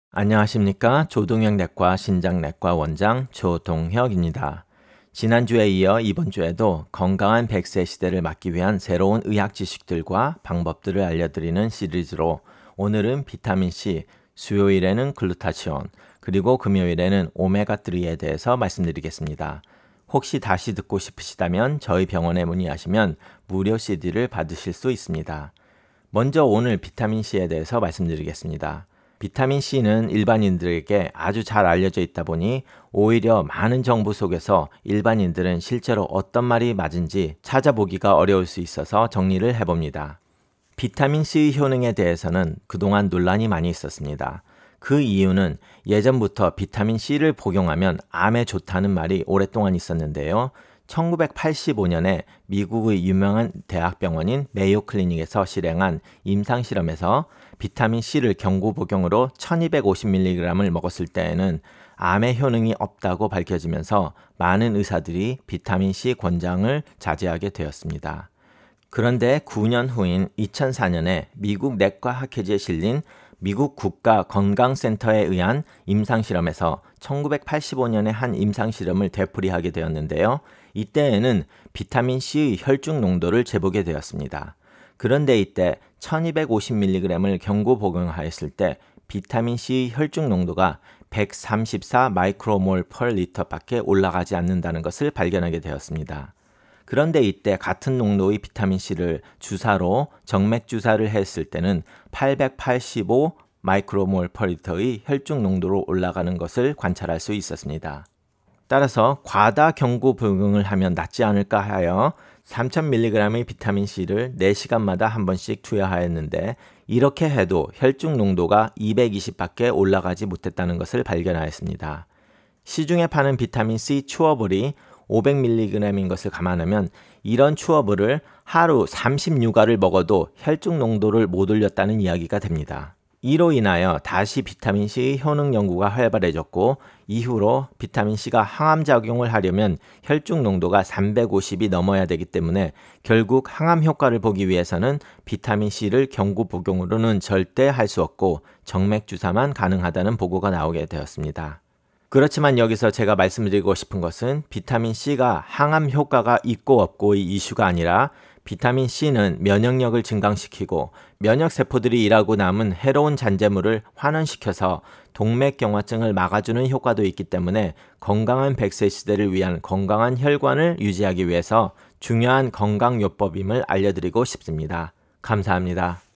안녕하십니까. 조동혁 내과 신장내과 원장 조동혁입니다. 지난주에 이어 이번 주에도 건강한 100세 시대를 맞기 위한 새로운 의학 지식들과 방법들을 알려드리는 시리즈로 오늘은 비타민C, 수요일에는 글루타치온, 그리고 금요일에는 오메가3에 대해서 말씀드리겠습니다. 혹시 다시 듣고 싶으시다면 저희 병원에 문의하시면 무료 CD를 받으실 수 있습니다. 먼저 오늘 비타민C에 대해서 말씀드리겠습니다. 비타민C는 일반인들에게 아주 잘 알려져 있다 보니 오히려 많은 정보 속에서 일반인들은 실제로 어떤 말이 맞은지 찾아보기가 어려울 수 있어서 정리를 해봅니다. 비타민C 효능에 대해서는 그동안 논란이 많이 있었습니다. 그 이유는 예전부터 비타민C를 복용하면 암에 좋다는 말이 오랫동안 있었는데요. 1985년에 미국의 유명한 대학병원인 메이오 클리닉에서 실행한 임상실험에서 비타민C를 경구 복용으로 1250mg을 먹었을 때에는 암의 효능이 없다고 밝혀지면서 많은 의사들이 비타민C 권장을 자제하게 되었습니다. 그런데 9년 후인 2004년에 미국 내과 학회지에 실린 미국 국가건강센터에 의한 임상실험에서 1985년에 한 임상실험을 되풀이하게 되었는데요. 이때에는 비타민C의 혈중 농도를 재보게 되었습니다. 그런데 이때 1250mg을 경구 복용하였을 때 비타민C의 혈중 농도가 134 마이크로몰 per 리터밖에 올라가지 않는다는 것을 발견하게 되었습니다. 그런데 이때 같은 농도의 비타민C를 주사로 정맥 주사를 했을 때는 885 마이크로몰 per 리터의 혈중 농도로 올라가는 것을 관찰할 수 있었습니다. 따라서 과다 경구 복용을 하면 낫지 않을까 하여 3000mg의 비타민C를 4시간마다 한 번씩 투여하였는데 이렇게 해도 혈중 농도가 220밖에 올라가지 못했다는 것을 발견하였습니다. 시중에 파는 비타민C 추어블이 500mg인 것을 감안하면 이런 추어블을 하루 36알을 먹어도 혈중 농도를 못 올렸다는 이야기가 됩니다. 이로 인하여 다시 비타민C의 효능 연구가 활발해졌고 이후로 비타민C가 항암작용을 하려면 혈중 농도가 350이 넘어야 되기 때문에 결국 항암 효과를 보기 위해서는 비타민C를 경구 복용으로는 절대 할 수 없고 정맥 주사만 가능하다는 보고가 나오게 되었습니다. 그렇지만 여기서 제가 말씀드리고 싶은 것은 비타민C가 항암 효과가 있고 없고의 이슈가 아니라 비타민C는 면역력을 증강시키고 면역세포들이 일하고 남은 해로운 잔재물을 환원시켜서 동맥경화증을 막아주는 효과도 있기 때문에 건강한 100세 시대를 위한 건강한 혈관을 유지하기 위해서 중요한 건강요법임을 알려드리고 싶습니다. 감사합니다.